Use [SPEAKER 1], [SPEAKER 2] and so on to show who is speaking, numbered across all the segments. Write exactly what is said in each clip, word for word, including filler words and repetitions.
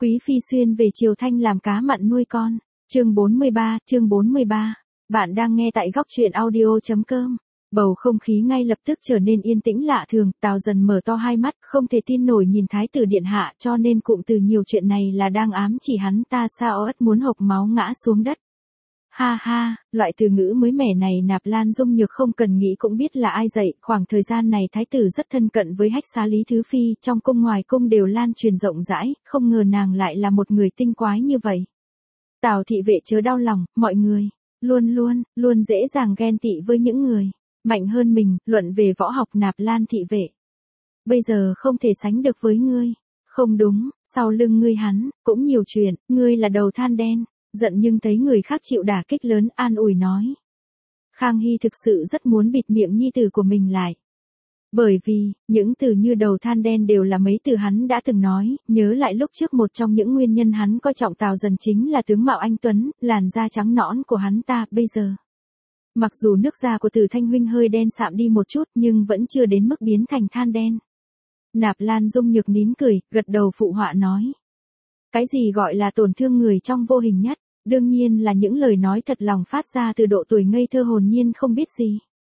[SPEAKER 1] Quý phi xuyên về Triều Thanh làm cá mặn nuôi con. Chương bốn mươi ba, chương bốn mươi ba. Bạn đang nghe tại góc truyện audio chấm com. Bầu không khí ngay lập tức trở nên yên tĩnh lạ thường, Tào Dần mở to hai mắt, không thể tin nổi nhìn thái tử điện hạ, cho nên cụm từ nhiều chuyện này là đang ám chỉ hắn ta sao ớt muốn hộc máu ngã xuống đất. Ha ha, loại từ ngữ mới mẻ này Nạp Lan Dung Nhược không cần nghĩ cũng biết là ai dạy, khoảng thời gian này thái tử rất thân cận với Hách Xá Lý Thứ Phi, trong cung ngoài cung đều lan truyền rộng rãi, không ngờ nàng lại là một người tinh quái như vậy. Tào thị vệ chớ đau lòng, mọi người, luôn luôn, luôn dễ dàng ghen tị với những người mạnh hơn mình, luận về võ học Nạp Lan thị vệ. Bây giờ không thể sánh được với ngươi. Không đúng, sau lưng ngươi hắn, cũng nhiều chuyện, ngươi là đầu than đen. Giận nhưng thấy người khác chịu đả kích lớn, an ủi nói. Khang Hy thực sự rất muốn bịt miệng nhi tử của mình lại. Bởi vì, những từ như đầu than đen đều là mấy từ hắn đã từng nói, nhớ lại lúc trước một trong những nguyên nhân hắn coi trọng Tào Dần chính là tướng mạo anh tuấn, làn da trắng nõn của hắn ta, bây giờ. Mặc dù nước da của Từ Thanh huynh hơi đen sạm đi một chút nhưng vẫn chưa đến mức biến thành than đen. Nạp Lan Dung Nhược nín cười, gật đầu phụ họa nói. Cái gì gọi là tổn thương người trong vô hình nhất, đương nhiên là những lời nói thật lòng phát ra từ độ tuổi ngây thơ hồn nhiên không biết gì.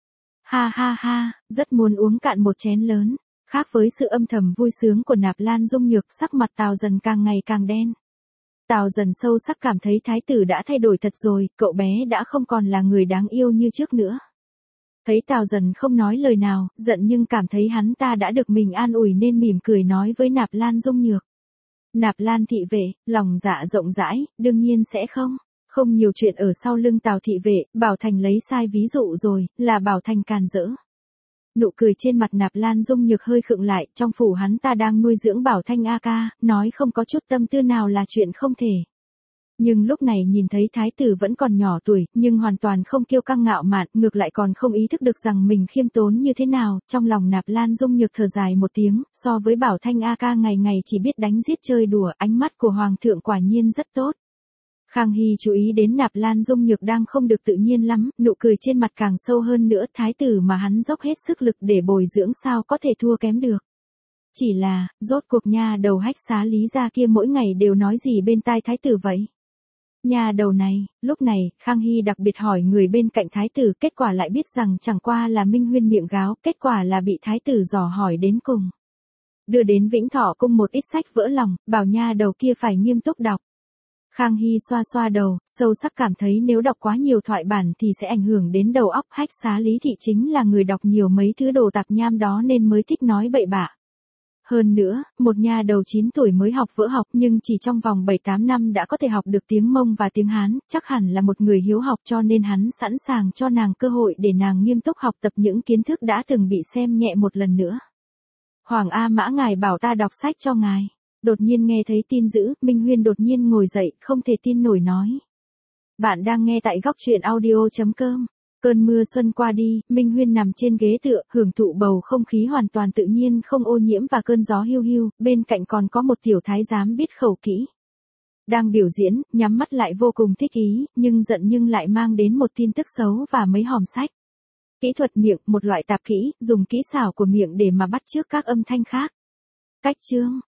[SPEAKER 1] Ha ha ha, rất muốn uống cạn một chén lớn. Khác với sự âm thầm vui sướng của Nạp Lan Dung Nhược, sắc mặt Tào Dần càng ngày càng đen. Tào Dần sâu sắc cảm thấy thái tử đã thay đổi thật rồi, cậu bé đã không còn là người đáng yêu như trước nữa. Thấy Tào Dần không nói lời nào, giận nhưng cảm thấy hắn ta đã được mình an ủi nên mỉm cười nói với Nạp Lan Dung Nhược. Nạp Lan thị vệ, lòng dạ rộng rãi, đương nhiên sẽ không. Không nhiều chuyện ở sau lưng Tào thị vệ, Bảo Thành lấy sai ví dụ rồi, là Bảo Thành càn rỡ. Nụ cười trên mặt Nạp Lan Dung Nhược hơi khựng lại, trong phủ hắn ta đang nuôi dưỡng Bảo Thanh A ca, nói không có chút tâm tư nào là chuyện không thể. Nhưng lúc này nhìn thấy thái tử vẫn còn nhỏ tuổi, nhưng hoàn toàn không kiêu căng ngạo mạn, ngược lại còn không ý thức được rằng mình khiêm tốn như thế nào, trong lòng Nạp Lan Dung Nhược thở dài một tiếng, so với Bảo Thanh A ca ngày ngày chỉ biết đánh giết chơi đùa, ánh mắt của Hoàng thượng quả nhiên rất tốt. Khang Hy chú ý đến Nạp Lan Dung Nhược đang không được tự nhiên lắm, nụ cười trên mặt càng sâu hơn nữa, thái tử mà hắn dốc hết sức lực để bồi dưỡng sao có thể thua kém được. Chỉ là, rốt cuộc nha đầu Hách Xá Lý gia kia mỗi ngày đều nói gì bên tai thái tử vậy? Nhà đầu này, lúc này, Khang Hy đặc biệt hỏi người bên cạnh thái tử, kết quả lại biết rằng chẳng qua là Minh Huyên miệng gáo, kết quả là bị thái tử dò hỏi đến cùng. Đưa đến Vĩnh Thọ cung một ít sách vỡ lòng, bảo nha đầu kia phải nghiêm túc đọc. Khang Hy xoa xoa đầu, sâu sắc cảm thấy nếu đọc quá nhiều thoại bản thì sẽ ảnh hưởng đến đầu óc. Hách Xá Lý thị chính là người đọc nhiều mấy thứ đồ tạp nham đó nên mới thích nói bậy bạ. Hơn nữa, một nha đầu chín tuổi mới học vỡ học nhưng chỉ trong vòng bảy tám năm đã có thể học được tiếng Mông và tiếng Hán, chắc hẳn là một người hiếu học cho nên hắn sẵn sàng cho nàng cơ hội để nàng nghiêm túc học tập những kiến thức đã từng bị xem nhẹ một lần nữa. Hoàng A Mã ngài bảo ta đọc sách cho ngài. Đột nhiên nghe thấy tin dữ, Minh Huyên đột nhiên ngồi dậy, không thể tin nổi nói. Bạn đang nghe tại góc truyện audio chấm com. Cơn mưa xuân qua đi, Minh Huyên nằm trên ghế tựa, hưởng thụ bầu không khí hoàn toàn tự nhiên không ô nhiễm và cơn gió hiu hiu, bên cạnh còn có một tiểu thái giám biết khẩu kỹ. Đang biểu diễn, nhắm mắt lại vô cùng thích ý, nhưng giận nhưng lại mang đến một tin tức xấu và mấy hòm sách. Kỹ thuật miệng, một loại tạp kỹ, dùng kỹ xảo của miệng để mà bắt chước các âm thanh khác. Cách chương,